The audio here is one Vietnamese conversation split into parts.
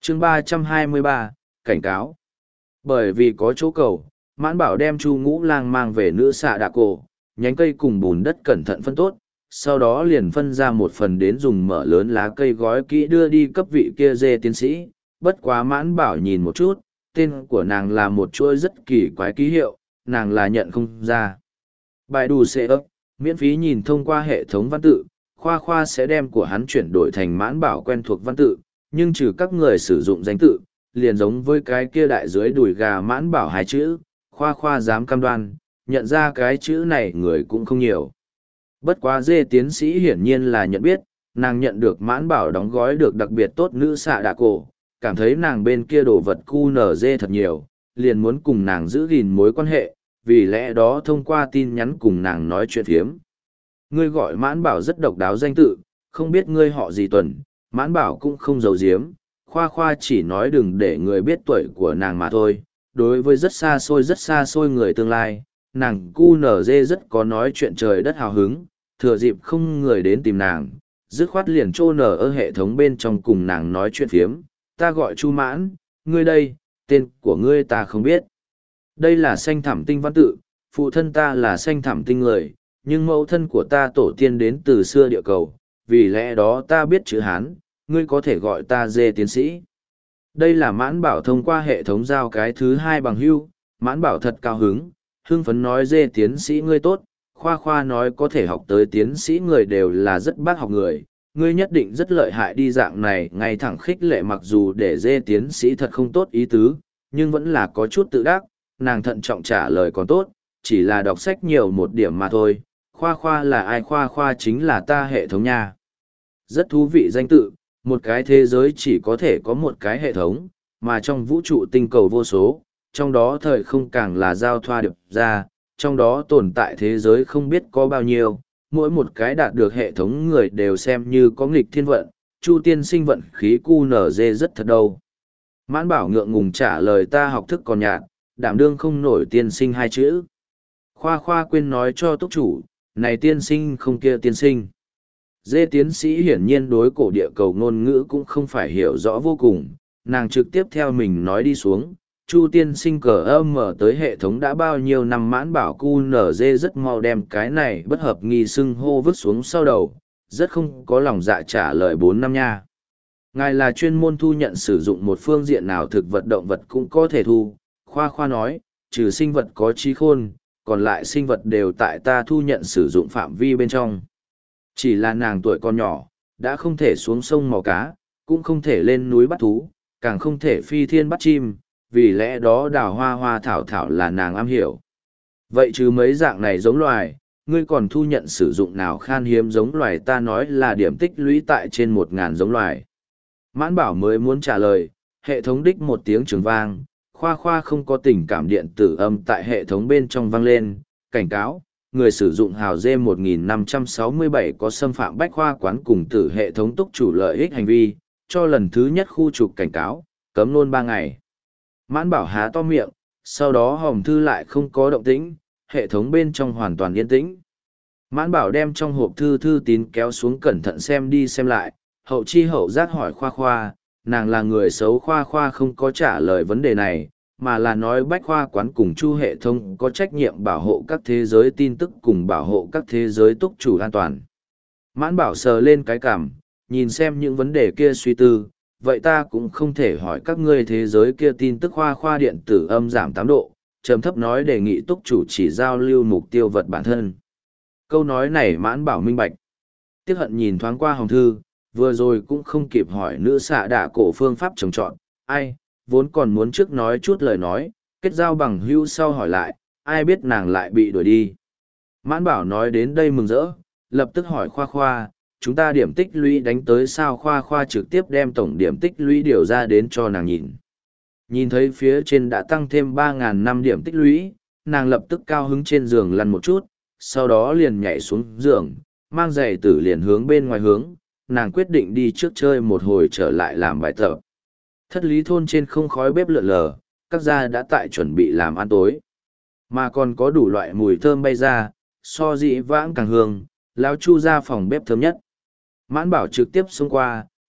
chương 323, cảnh cáo. Bởi vì có chỗ cầu, Mãn Bảo đem Chu Ngũ Lang mang về nữ xạ đạ cổ, nhánh cây cùng bùn đất cẩn thận phân tốt, sau đó liền phân ra một phần đến dùng mỡ lớn lá cây gói kỹ đưa đi cấp vị kia dê tiến sĩ. Bất quá Mãn Bảo nhìn một chút, tên của nàng là một chuỗi rất kỳ quái ký hiệu, nàng là nhận không ra. Bài đủ sẽ ấp, miễn phí nhìn thông qua hệ thống văn tự, Khoa Khoa sẽ đem của hắn chuyển đổi thành Mãn Bảo quen thuộc văn tự, nhưng trừ các người sử dụng danh tự, liền giống với cái kia đại dưới đùi gà Mãn Bảo hai chữ, Khoa Khoa dám cam đoan, nhận ra cái chữ này người cũng không nhiều. Bất quá dê tiến sĩ hiển nhiên là nhận biết, nàng nhận được Mãn Bảo đóng gói được đặc biệt tốt nữ xạ đạ cổ, cảm thấy nàng bên kia đồ vật QNZ thật nhiều, liền muốn cùng nàng giữ gìn mối quan hệ, vì lẽ đó thông qua tin nhắn cùng nàng nói chuyện phiếm. Ngươi gọi Mãn Bảo rất độc đáo danh tự, không biết ngươi họ gì Tuần, Mãn Bảo cũng không giấu giếm, Khoa Khoa chỉ nói đừng để người biết tuổi của nàng mà thôi. Đối với rất xa xôi người tương lai, nàng QNZ rất có nói chuyện trời đất hào hứng, thừa dịp không người đến tìm nàng, dứt khoát liền trô nở ở hệ thống bên trong cùng nàng nói chuyện phiếm. Ta gọi Chu Mãn, ngươi đây, tên của ngươi ta không biết. Đây là xanh thẳm tinh văn tự, phụ thân ta là xanh thẳm tinh người, nhưng mẫu thân của ta tổ tiên đến từ xưa địa cầu, vì lẽ đó ta biết chữ Hán, ngươi có thể gọi ta dê tiến sĩ. Đây là Mãn Bảo thông qua hệ thống giao cái thứ hai bằng hưu, Mãn Bảo thật cao hứng, hưng phấn nói dê tiến sĩ ngươi tốt, Khoa Khoa nói có thể học tới tiến sĩ người đều là rất bác học người, ngươi nhất định rất lợi hại đi dạng này ngay thẳng khích lệ mặc dù để dê tiến sĩ thật không tốt ý tứ, nhưng vẫn là có chút tự đắc, nàng thận trọng trả lời còn tốt, chỉ là đọc sách nhiều một điểm mà thôi, Khoa Khoa là ai Khoa Khoa chính là ta hệ thống nha. Rất thú vị danh tự, một cái thế giới chỉ có thể có một cái hệ thống, mà trong vũ trụ tinh cầu vô số, trong đó thời không càng là giao thoa được ra, trong đó tồn tại thế giới không biết có bao nhiêu, mỗi một cái đạt được hệ thống người đều xem như có nghịch thiên vận, Chu tiên sinh vận khí QNZ rất thật đâu. Mãn Bảo ngượng ngùng trả lời ta học thức còn nhạt, đảm đương không nổi tiên sinh hai chữ. Khoa Khoa quên nói cho túc chủ, này tiên sinh không kia tiên sinh. Dê tiến sĩ hiển nhiên đối cổ địa cầu ngôn ngữ cũng không phải hiểu rõ vô cùng, nàng trực tiếp theo mình nói đi xuống. Chu tiên sinh cờ âm mở tới hệ thống đã bao nhiêu năm Mãn Bảo QNZ rất mau đem cái này bất hợp nghi xưng hô vứt xuống sau đầu, rất không có lòng dạ trả lời 4 năm nha. Ngài là chuyên môn thu nhận sử dụng một phương diện nào thực vật động vật cũng có thể thu, Khoa Khoa nói, trừ sinh vật có trí khôn, còn lại sinh vật đều tại ta thu nhận sử dụng phạm vi bên trong. Chỉ là nàng tuổi còn nhỏ, đã không thể xuống sông mò cá, cũng không thể lên núi bắt thú, càng không thể phi thiên bắt chim, vì lẽ đó đào hoa hoa thảo thảo là nàng am hiểu. Vậy chứ mấy dạng này giống loài, ngươi còn thu nhận sử dụng nào khan hiếm giống loài ta nói là điểm tích lũy tại trên 1.000 giống loài. Mãn Bảo mới muốn trả lời, hệ thống đích một tiếng trường vang, Khoa Khoa không có tình cảm điện tử âm tại hệ thống bên trong vang lên, cảnh cáo, người sử dụng hào D1567 có xâm phạm bách khoa quán cùng tử hệ thống túc chủ lợi ích hành vi, cho lần thứ nhất khu trục cảnh cáo, cấm luôn 3 ngày. Mãn Bảo há to miệng, sau đó hòm thư lại không có động tĩnh, hệ thống bên trong hoàn toàn yên tĩnh. Mãn Bảo đem trong hộp thư tín kéo xuống cẩn thận xem đi xem lại, hậu chi hậu giác hỏi Khoa Khoa, nàng là người xấu Khoa Khoa không có trả lời vấn đề này, mà là nói bách khoa quán cùng chu hệ thống có trách nhiệm bảo hộ các thế giới tin tức cùng bảo hộ các thế giới túc chủ an toàn. Mãn Bảo sờ lên cái cảm, nhìn xem những vấn đề kia suy tư, vậy ta cũng không thể hỏi các ngươi thế giới kia tin tức Khoa Khoa điện tử âm giảm 8 độ, trầm thấp nói đề nghị túc chủ chỉ giao lưu mục tiêu vật bản thân. Câu nói này Mãn Bảo minh bạch. Tiếc hận nhìn thoáng qua hồng thư, vừa rồi cũng không kịp hỏi nữ xạ đạ cổ phương pháp trồng trọt, ai, vốn còn muốn trước nói chút lời nói, kết giao bằng hữu sau hỏi lại, ai biết nàng lại bị đuổi đi. Mãn Bảo nói đến đây mừng rỡ, lập tức hỏi Khoa Khoa, chúng ta điểm tích lũy đánh tới sao Khoa Khoa trực tiếp đem tổng điểm tích lũy điều ra đến cho nàng nhìn. Nhìn thấy phía trên đã tăng thêm 3.000 năm điểm tích lũy, nàng lập tức cao hứng trên giường lăn một chút, sau đó liền nhảy xuống giường, mang giày tử liền hướng bên ngoài hướng, nàng quyết định đi trước chơi một hồi trở lại làm bài tập. Thất lý thôn trên không khói bếp lượn lờ, các gia đã tại chuẩn bị làm ăn tối. Mà còn có đủ loại mùi thơm bay ra, so dĩ vãng càng hương, lão Chu ra phòng bếp thơm nhất. Mãn Bảo trực tiếp xông qua,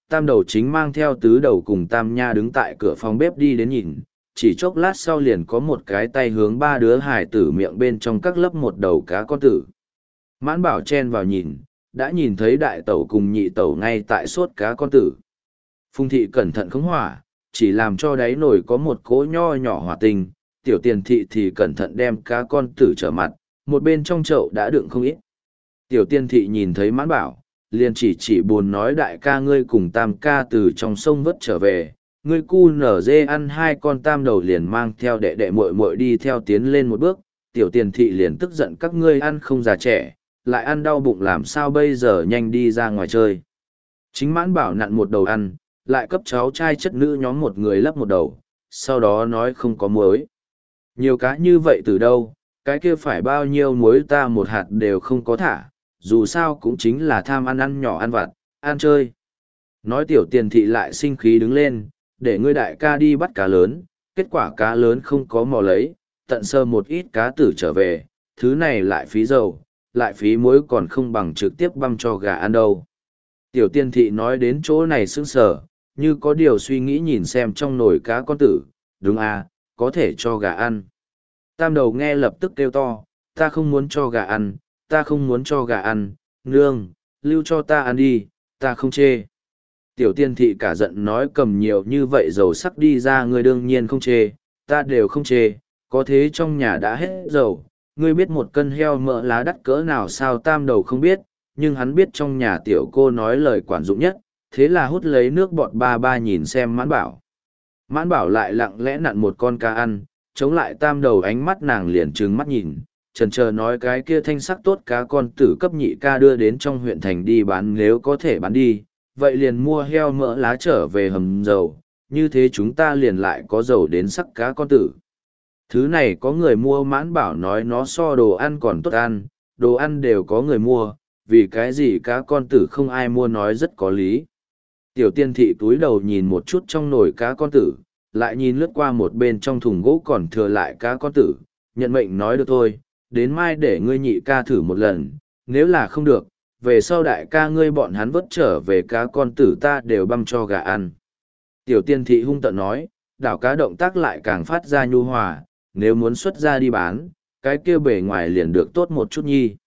tam đầu chính mang theo tứ đầu cùng tam nha đứng tại cửa phòng bếp đi đến nhìn, chỉ chốc lát sau liền có một cái tay hướng ba đứa hải tử miệng bên trong các lấp một đầu cá con tử. Mãn bảo chen vào nhìn, đã nhìn thấy đại tẩu cùng nhị tẩu ngay tại sốt cá con tử. Phùng thị cẩn thận khống hỏa, chỉ làm cho đáy nồi có một cỗ nho nhỏ hỏa tinh, tiểu tiền thị thì cẩn thận đem cá con tử trở mặt, một bên trong chậu đã đựng không ít. Tiểu tiền thị nhìn thấy mãn bảo, liền chỉ buồn nói đại ca ngươi cùng tam ca từ trong sông vớt trở về, ngươi cu nở dê ăn hai con tam đầu liền mang theo đệ đệ muội muội đi theo tiến lên một bước, tiểu tiền thị liền tức giận các ngươi ăn không già trẻ, lại ăn đau bụng làm sao bây giờ nhanh đi ra ngoài chơi. Chính mãn bảo nặn một đầu ăn, lại cấp cháu trai chất nữ nhóm một người lấp một đầu, sau đó nói không có muối. Nhiều cá như vậy từ đâu, cái kia phải bao nhiêu muối ta một hạt đều không có thả, dù sao cũng chính là tham ăn nhỏ ăn vặt, ăn chơi. Nói tiểu tiền thị lại sinh khí đứng lên, để ngươi đại ca đi bắt cá lớn, kết quả cá lớn không có mò lấy, tận sơ một ít cá tử trở về, thứ này lại phí dầu, lại phí muối còn không bằng trực tiếp băm cho gà ăn đâu. Tiểu tiền thị nói đến chỗ này sững sờ, như có điều suy nghĩ nhìn xem trong nồi cá con tử, đúng à, có thể cho gà ăn. Tam đầu nghe lập tức kêu to, ta không muốn cho gà ăn, ta không muốn cho gà ăn, nương, lưu cho ta ăn đi, ta không chê. Tiểu tiên thị cả giận nói cầm nhiều như vậy dầu sắc đi ra ngươi đương nhiên không chê, ta đều không chê, có thế trong nhà đã hết dầu, ngươi biết một cân heo mỡ lá đắt cỡ nào sao tam đầu không biết, nhưng hắn biết trong nhà tiểu cô nói lời quản dụng nhất, thế là hút lấy nước bọt ba ba nhìn xem mãn bảo. Mãn bảo lại lặng lẽ nặn một con cá ăn, chống lại tam đầu ánh mắt nàng liền trừng mắt nhìn, chần chờ nói cái kia thanh sắc tốt cá con tử cấp nhị ca đưa đến trong huyện thành đi bán nếu có thể bán đi, vậy liền mua heo mỡ lá trở về hầm dầu, như thế chúng ta liền lại có dầu đến sắc cá con tử. Thứ này có người mua mãn bảo nói nó so đồ ăn còn tốt ăn, đồ ăn đều có người mua, vì cái gì cá con tử không ai mua nói rất có lý. Tiểu tiên thị túi đầu nhìn một chút trong nồi cá con tử, lại nhìn lướt qua một bên trong thùng gỗ còn thừa lại cá con tử, nhận mệnh nói được thôi, đến mai để ngươi nhị ca thử một lần, nếu là không được, về sau đại ca ngươi bọn hắn vớt trở về cá con tử ta đều băm cho gà ăn. Tiểu tiên thị hung tợn nói, đảo cá động tác lại càng phát ra nhu hòa, nếu muốn xuất ra đi bán, cái kia bề ngoài liền được tốt một chút nhi.